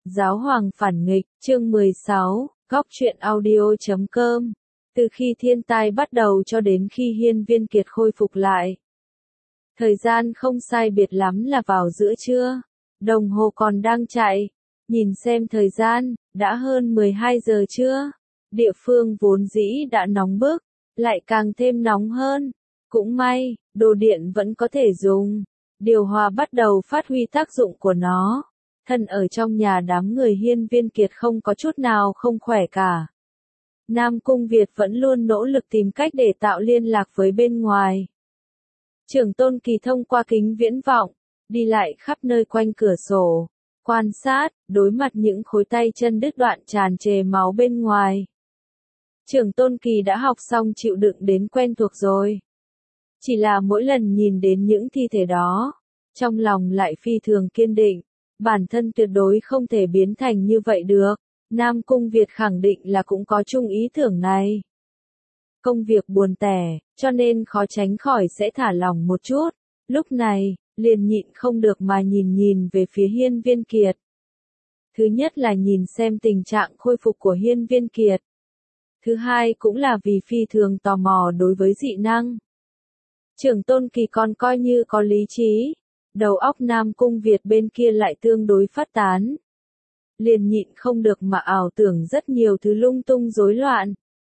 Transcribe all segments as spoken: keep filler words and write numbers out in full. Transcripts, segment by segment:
Giáo hoàng phản nghịch, chương mười sáu, góc truyện audio chấm com. Từ khi thiên tai bắt đầu cho đến khi Hiên Viên Kiệt khôi phục lại. Thời gian không sai biệt lắm là vào giữa trưa. Đồng hồ còn đang chạy. Nhìn xem thời gian, đã hơn mười hai giờ trưa. Địa phương vốn dĩ đã nóng bức, lại càng thêm nóng hơn. Cũng may, đồ điện vẫn có thể dùng. Điều hòa bắt đầu phát huy tác dụng của nó. Thân ở trong nhà đám người Hiên Viên Kiệt không có chút nào không khỏe cả. Nam Cung Việt vẫn luôn nỗ lực tìm cách để tạo liên lạc với bên ngoài. Trưởng Tôn Kỳ thông qua kính viễn vọng, đi lại khắp nơi quanh cửa sổ, quan sát, đối mặt những khối tay chân đứt đoạn tràn trề máu bên ngoài. Trưởng Tôn Kỳ đã học xong chịu đựng đến quen thuộc rồi. Chỉ là mỗi lần nhìn đến những thi thể đó, trong lòng lại phi thường kiên định. Bản thân tuyệt đối không thể biến thành như vậy được. Nam Cung Việt khẳng định là cũng có chung ý tưởng này. Công việc buồn tẻ, cho nên khó tránh khỏi sẽ thả lỏng một chút. Lúc này, liền nhịn không được mà nhìn nhìn về phía Hiên Viên Kiệt. Thứ nhất là nhìn xem tình trạng khôi phục của Hiên Viên Kiệt. Thứ hai cũng là vì phi thường tò mò đối với dị năng. Trưởng Tôn Kỳ còn coi như có lý trí. Đầu óc Nam Cung Việt bên kia lại tương đối phát tán. Liền nhịn không được mà ảo tưởng rất nhiều thứ lung tung rối loạn.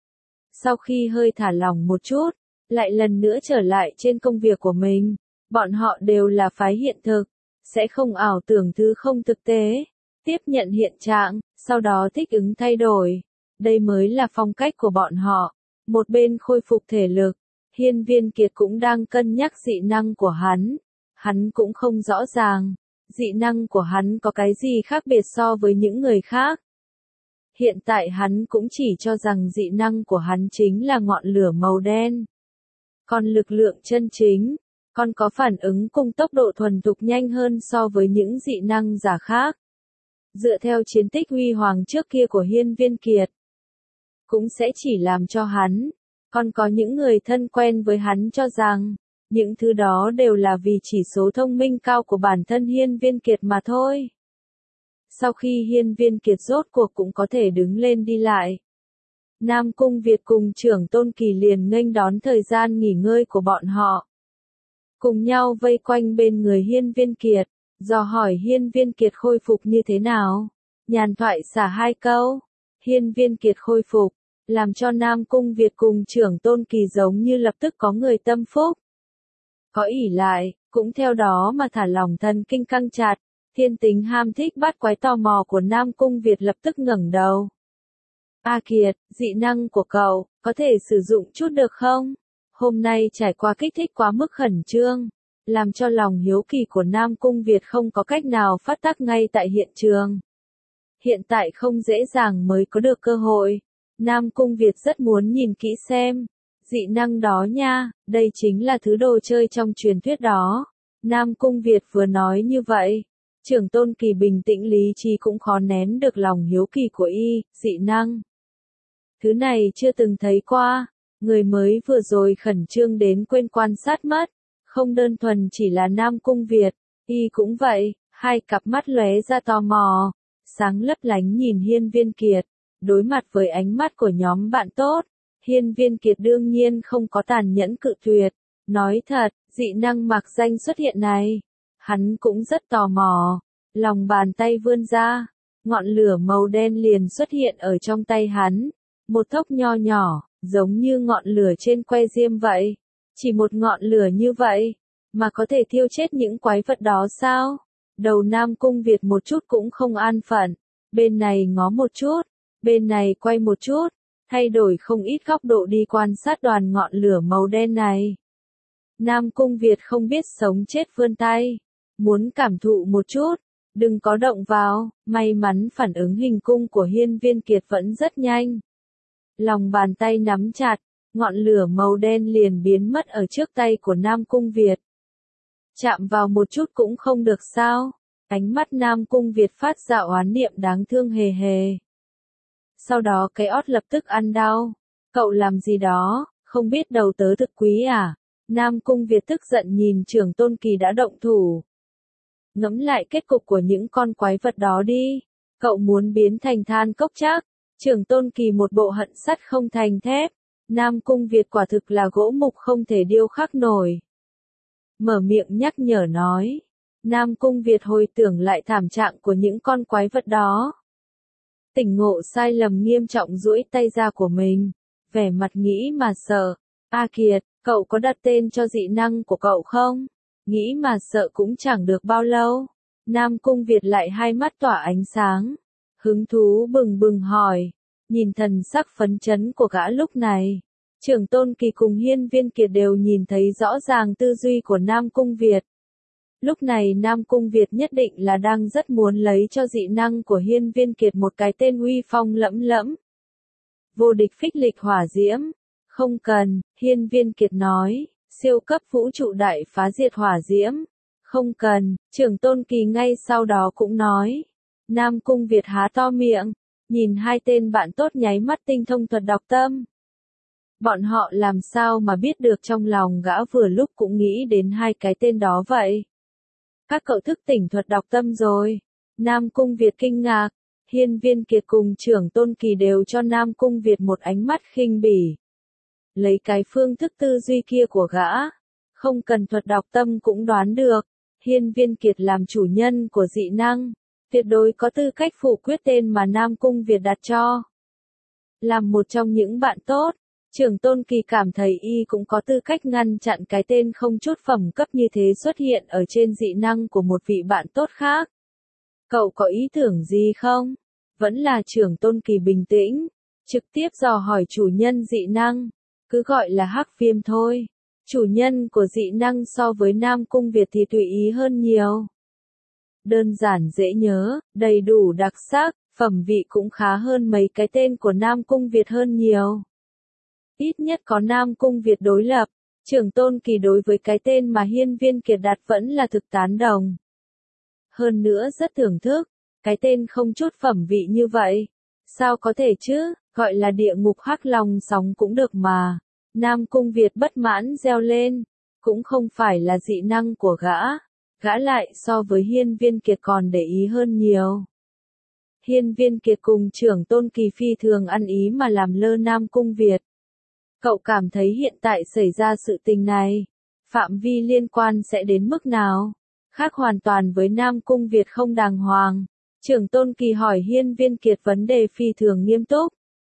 Sau khi hơi thả lỏng một chút, lại lần nữa trở lại trên công việc của mình. Bọn họ đều là phái hiện thực, sẽ không ảo tưởng thứ không thực tế. Tiếp nhận hiện trạng, sau đó thích ứng thay đổi. Đây mới là phong cách của bọn họ. Một bên khôi phục thể lực, Hiên Viên Kiệt cũng đang cân nhắc dị năng của hắn. Hắn cũng không rõ ràng, dị năng của hắn có cái gì khác biệt so với những người khác. Hiện tại hắn cũng chỉ cho rằng dị năng của hắn chính là ngọn lửa màu đen. Còn lực lượng chân chính, còn có phản ứng cùng tốc độ thuần thục nhanh hơn so với những dị năng giả khác. Dựa theo chiến tích huy hoàng trước kia của Hiên Viên Kiệt, cũng sẽ chỉ làm cho hắn, còn có những người thân quen với hắn cho rằng, những thứ đó đều là vì chỉ số thông minh cao của bản thân Hiên Viên Kiệt mà thôi. Sau khi Hiên Viên Kiệt rốt cuộc cũng có thể đứng lên đi lại, Nam Cung Việt cùng Trưởng Tôn Kỳ liền nghênh đón thời gian nghỉ ngơi của bọn họ. Cùng nhau vây quanh bên người Hiên Viên Kiệt, dò hỏi Hiên Viên Kiệt khôi phục như thế nào. Nhàn thoại xả hai câu, Hiên Viên Kiệt khôi phục, làm cho Nam Cung Việt cùng Trưởng Tôn Kỳ giống như lập tức có người tâm phúc. Có ỷ lại, cũng theo đó mà thả lỏng thần kinh căng chặt, thiên tính ham thích bắt quái tò mò của Nam Cung Việt lập tức ngẩng đầu. A Kiệt, dị năng của cậu, có thể sử dụng chút được không? Hôm nay trải qua kích thích quá mức khẩn trương, làm cho lòng hiếu kỳ của Nam Cung Việt không có cách nào phát tác ngay tại hiện trường. Hiện tại không dễ dàng mới có được cơ hội, Nam Cung Việt rất muốn nhìn kỹ xem. Dị năng đó nha, đây chính là thứ đồ chơi trong truyền thuyết đó. Nam Cung Việt vừa nói như vậy, Trưởng Tôn Kỳ bình tĩnh lý trí cũng khó nén được lòng hiếu kỳ của y, dị năng. Thứ này chưa từng thấy qua, người mới vừa rồi khẩn trương đến quên quan sát mất, không đơn thuần chỉ là Nam Cung Việt, y cũng vậy, hai cặp mắt lóe ra tò mò, sáng lấp lánh nhìn Hiên Viên Kiệt, đối mặt với ánh mắt của nhóm bạn tốt. Hiên Viên Kiệt đương nhiên không có tàn nhẫn cự tuyệt, nói thật, dị năng mặc danh xuất hiện này, hắn cũng rất tò mò, lòng bàn tay vươn ra, ngọn lửa màu đen liền xuất hiện ở trong tay hắn, một thốc nho nhỏ, giống như ngọn lửa trên que diêm vậy, chỉ một ngọn lửa như vậy, mà có thể thiêu chết những quái vật đó sao? Đầu Nam Cung Việt một chút cũng không an phận, bên này ngó một chút, bên này quay một chút. Thay đổi không ít góc độ đi quan sát đoàn ngọn lửa màu đen này. Nam Cung Việt không biết sống chết vươn tay, muốn cảm thụ một chút, đừng có động vào, may mắn phản ứng hình cung của Hiên Viên Kiệt vẫn rất nhanh. Lòng bàn tay nắm chặt, ngọn lửa màu đen liền biến mất ở trước tay của Nam Cung Việt. Chạm vào một chút cũng không được sao, ánh mắt Nam Cung Việt phát ra oán niệm đáng thương hề hề. Sau đó cái ót lập tức ăn đau. Cậu làm gì đó, không biết đầu tớ thực quý à? Nam Cung Việt tức giận nhìn Trưởng Tôn Kỳ đã động thủ. Ngẫm lại kết cục của những con quái vật đó đi. Cậu muốn biến thành than cốc chắc. Trưởng Tôn Kỳ một bộ hận sắt không thành thép. Nam Cung Việt quả thực là gỗ mục không thể điêu khắc nổi. Mở miệng nhắc nhở nói. Nam Cung Việt hồi tưởng lại thảm trạng của những con quái vật đó. Tỉnh ngộ sai lầm nghiêm trọng duỗi tay ra của mình. Vẻ mặt nghĩ mà sợ. A Kiệt, cậu có đặt tên cho dị năng của cậu không? Nghĩ mà sợ cũng chẳng được bao lâu. Nam Cung Việt lại hai mắt tỏa ánh sáng. Hứng thú bừng bừng hỏi. Nhìn thần sắc phấn chấn của gã lúc này. Trưởng Tôn Kỳ cùng Hiên Viên Kiệt đều nhìn thấy rõ ràng tư duy của Nam Cung Việt. Lúc này Nam Cung Việt nhất định là đang rất muốn lấy cho dị năng của Hiên Viên Kiệt một cái tên uy phong lẫm lẫm. Vô địch phích lịch hỏa diễm. Không cần, Hiên Viên Kiệt nói, siêu cấp vũ trụ đại phá diệt hỏa diễm. Không cần, Trưởng Tôn Kỳ ngay sau đó cũng nói. Nam Cung Việt há to miệng, nhìn hai tên bạn tốt nháy mắt tinh thông thuật đọc tâm. Bọn họ làm sao mà biết được trong lòng gã vừa lúc cũng nghĩ đến hai cái tên đó vậy? Các cậu thức tỉnh thuật đọc tâm rồi. Nam Cung Việt kinh ngạc. Hiên Viên Kiệt cùng Trưởng Tôn Kỳ đều cho Nam Cung Việt một ánh mắt khinh bỉ. Lấy cái phương thức tư duy kia của gã. Không cần thuật đọc tâm cũng đoán được. Hiên Viên Kiệt làm chủ nhân của dị năng. Tuyệt đối có tư cách phủ quyết tên mà Nam Cung Việt đặt cho. Làm một trong những bạn tốt. Trưởng Tôn Kỳ cảm thấy y cũng có tư cách ngăn chặn cái tên không chút phẩm cấp như thế xuất hiện ở trên dị năng của một vị bạn tốt khác. Cậu có ý tưởng gì không? Vẫn là Trưởng Tôn Kỳ bình tĩnh, trực tiếp dò hỏi chủ nhân dị năng, cứ gọi là Hắc Viêm thôi. Chủ nhân của dị năng so với Nam Cung Việt thì tùy ý hơn nhiều. Đơn giản dễ nhớ, đầy đủ đặc sắc, phẩm vị cũng khá hơn mấy cái tên của Nam Cung Việt hơn nhiều. Ít nhất có Nam Cung Việt đối lập, Trưởng Tôn Kỳ đối với cái tên mà Hiên Viên Kiệt đặt vẫn là thực tán đồng. Hơn nữa rất thưởng thức, cái tên không chút phẩm vị như vậy. Sao có thể chứ, gọi là địa ngục hắc long sóng cũng được mà. Nam Cung Việt bất mãn reo lên, cũng không phải là dị năng của gã. Gã lại so với Hiên Viên Kiệt còn để ý hơn nhiều. Hiên Viên Kiệt cùng Trưởng Tôn Kỳ phi thường ăn ý mà làm lơ Nam Cung Việt. Cậu cảm thấy hiện tại xảy ra sự tình này, phạm vi liên quan sẽ đến mức nào? Khác hoàn toàn với Nam Cung Việt không đàng hoàng. Trưởng Tôn Kỳ hỏi Hiên Viên Kiệt vấn đề phi thường nghiêm túc.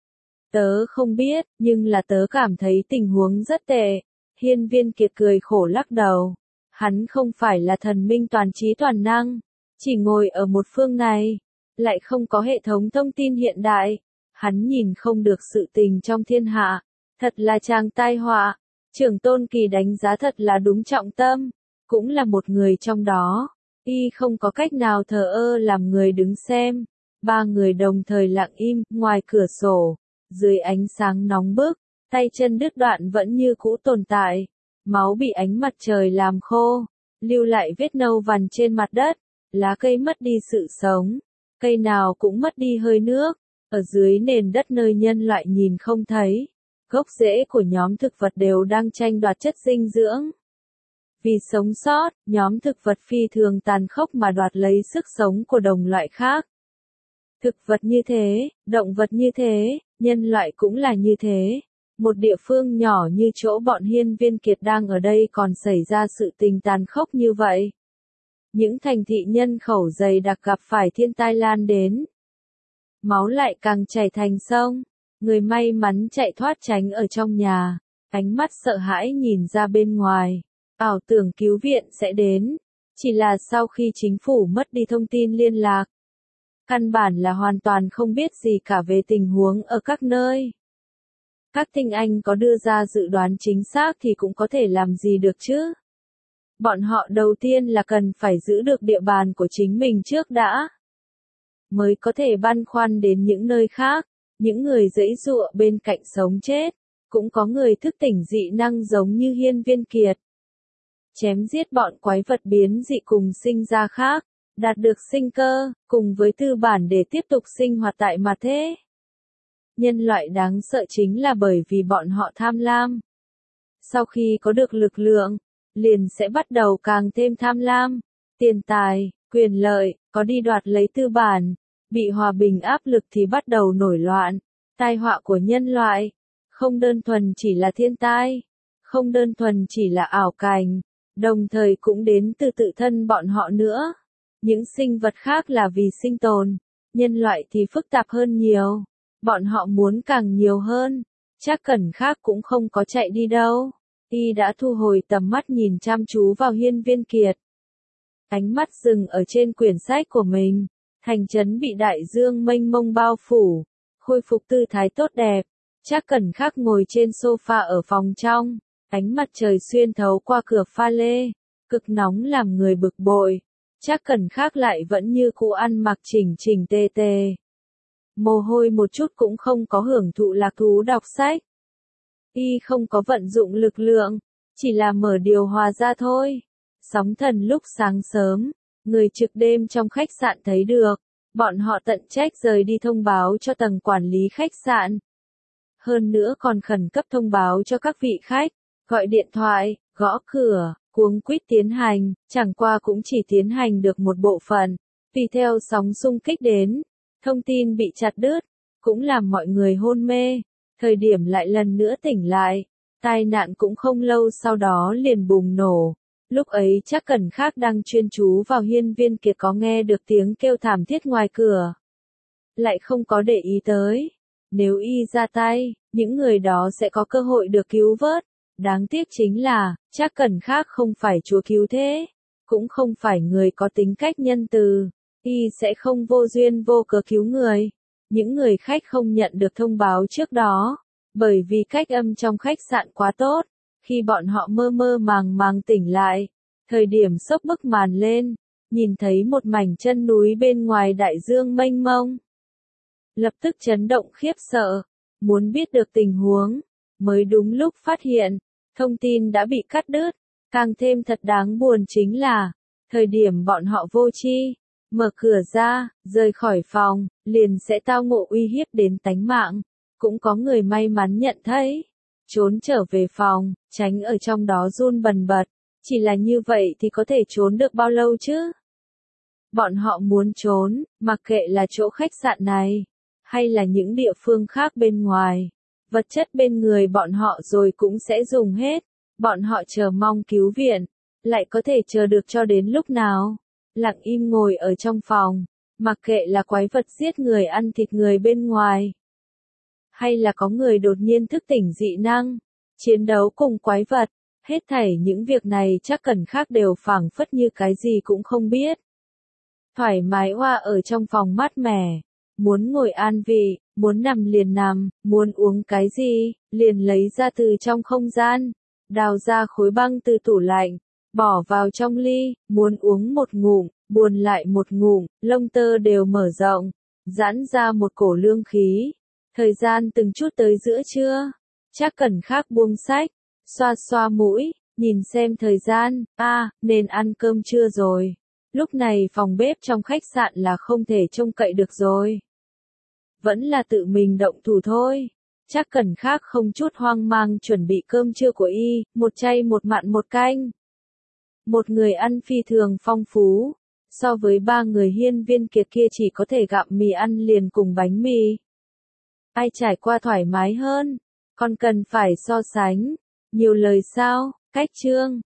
Tớ không biết, nhưng là tớ cảm thấy tình huống rất tệ. Hiên Viên Kiệt cười khổ lắc đầu. Hắn không phải là thần minh toàn trí toàn năng, chỉ ngồi ở một phương này, lại không có hệ thống thông tin hiện đại. Hắn nhìn không được sự tình trong thiên hạ. Thật là chàng tai họa. Trưởng Tôn Kỳ đánh giá thật là đúng trọng tâm. Cũng là một người trong đó. Y không có cách nào thờ ơ làm người đứng xem. Ba người đồng thời lặng im, ngoài cửa sổ. Dưới ánh sáng nóng bức, tay chân đứt đoạn vẫn như cũ tồn tại. Máu bị ánh mặt trời làm khô. Lưu lại vết nâu vằn trên mặt đất. Lá cây mất đi sự sống. Cây nào cũng mất đi hơi nước. Ở dưới nền đất nơi nhân loại nhìn không thấy. Gốc rễ của nhóm thực vật đều đang tranh đoạt chất dinh dưỡng. Vì sống sót, nhóm thực vật phi thường tàn khốc mà đoạt lấy sức sống của đồng loại khác. Thực vật như thế, động vật như thế, nhân loại cũng là như thế. Một địa phương nhỏ như chỗ bọn Hiên Viên Kiệt đang ở đây còn xảy ra sự tình tàn khốc như vậy. Những thành thị nhân khẩu dày đặc gặp phải thiên tai lan đến. Máu lại càng chảy thành sông. Người may mắn chạy thoát tránh ở trong nhà, ánh mắt sợ hãi nhìn ra bên ngoài, ảo tưởng cứu viện sẽ đến, chỉ là sau khi chính phủ mất đi thông tin liên lạc. Căn bản là hoàn toàn không biết gì cả về tình huống ở các nơi. Các tinh anh có đưa ra dự đoán chính xác thì cũng có thể làm gì được chứ. Bọn họ đầu tiên là cần phải giữ được địa bàn của chính mình trước đã. Mới có thể băn khoăn đến những nơi khác. Những người giãy giụa bên cạnh sống chết, cũng có người thức tỉnh dị năng giống như Hiên Viên Kiệt. Chém giết bọn quái vật biến dị cùng sinh ra khác, đạt được sinh cơ, cùng với tư bản để tiếp tục sinh hoạt tại mặt thế. Nhân loại đáng sợ chính là bởi vì bọn họ tham lam. Sau khi có được lực lượng, liền sẽ bắt đầu càng thêm tham lam, tiền tài, quyền lợi, có đi đoạt lấy tư bản. bị hòa bình áp lực thì bắt đầu nổi loạn. Tai họa của nhân loại, không đơn thuần chỉ là thiên tai, không đơn thuần chỉ là ảo cảnh, đồng thời cũng đến từ tự thân bọn họ nữa. Những sinh vật khác là vì sinh tồn, nhân loại thì phức tạp hơn nhiều, bọn họ muốn càng nhiều hơn. Chắc Cẩn khác cũng không có chạy đi đâu, y đã thu hồi tầm mắt nhìn chăm chú vào Hiên Viên Kiệt. Ánh mắt dừng ở trên quyển sách của mình, thành trấn bị đại dương mênh mông bao phủ, khôi phục tư thái tốt đẹp. Chắc Cẩn khác ngồi trên sofa ở phòng trong, ánh mặt trời xuyên thấu qua cửa pha lê, cực nóng làm người bực bội. Chắc Cẩn khác lại vẫn như cũ ăn mặc chỉnh chỉnh tề tề. Mồ hôi một chút cũng không có, hưởng thụ lạc thú đọc sách. Y không có vận dụng lực lượng, chỉ là mở điều hòa ra thôi. Sóng thần lúc sáng sớm, người trực đêm trong khách sạn thấy được, bọn họ tận trách rời đi thông báo cho tầng quản lý khách sạn. Hơn nữa còn khẩn cấp thông báo cho các vị khách, gọi điện thoại, gõ cửa, cuống quýt tiến hành, chẳng qua cũng chỉ tiến hành được một bộ phận, vì theo sóng xung kích đến, thông tin bị chặt đứt, cũng làm mọi người hôn mê, thời điểm lại lần nữa tỉnh lại, tai nạn cũng không lâu sau đó liền bùng nổ. Lúc ấy Chắc Cẩn khác đang chuyên chú vào Hiên Viên Kiệt có nghe được tiếng kêu thảm thiết ngoài cửa. Lại không có để ý tới. Nếu y ra tay, những người đó sẽ có cơ hội được cứu vớt. Đáng tiếc chính là, Chắc Cẩn khác không phải chúa cứu thế. Cũng không phải người có tính cách nhân từ. Y sẽ không vô duyên vô cớ cứu người. Những người khách không nhận được thông báo trước đó. Bởi vì cách âm trong khách sạn quá tốt. Khi bọn họ mơ mơ màng màng tỉnh lại, thời điểm sốc bức màn lên, nhìn thấy một mảnh chân núi bên ngoài đại dương mênh mông. Lập tức chấn động khiếp sợ, muốn biết được tình huống, mới đúng lúc phát hiện, thông tin đã bị cắt đứt. Càng thêm thật đáng buồn chính là, thời điểm bọn họ vô tri, mở cửa ra, rời khỏi phòng, liền sẽ tao ngộ uy hiếp đến tánh mạng. Cũng có người may mắn nhận thấy, trốn trở về phòng, tránh ở trong đó run bần bật. Chỉ là như vậy thì có thể trốn được bao lâu chứ? Bọn họ muốn trốn, mặc kệ là chỗ khách sạn này, hay là những địa phương khác bên ngoài. Vật chất bên người bọn họ rồi cũng sẽ dùng hết. Bọn họ chờ mong cứu viện, lại có thể chờ được cho đến lúc nào? Lặng im ngồi ở trong phòng, mặc kệ là quái vật giết người ăn thịt người bên ngoài. Hay là có người đột nhiên thức tỉnh dị năng, chiến đấu cùng quái vật, hết thảy những việc này Chắc Cẩn khác đều phảng phất như cái gì cũng không biết. Thoải mái hoa ở trong phòng mát mẻ, muốn ngồi an vị, muốn nằm liền nằm, muốn uống cái gì, liền lấy ra từ trong không gian, đào ra khối băng từ tủ lạnh, bỏ vào trong ly, muốn uống một ngụm, buồn lại một ngụm, lông tơ đều mở rộng, giãn ra một cổ lương khí. Thời gian từng chút tới giữa trưa, Chắc Cẩn khác buông sách, xoa xoa mũi, nhìn xem thời gian, a, à, nên ăn cơm trưa rồi. Lúc này phòng bếp trong khách sạn là không thể trông cậy được rồi. Vẫn là tự mình động thủ thôi. Chắc Cẩn khác không chút hoang mang chuẩn bị cơm trưa của y, một chay một mặn một canh. Một người ăn phi thường phong phú, so với ba người Hiên Viên Kiệt kia chỉ có thể gặm mì ăn liền cùng bánh mì. Ai trải qua thoải mái hơn, còn cần phải so sánh. Nhiều lời sao, cách chương.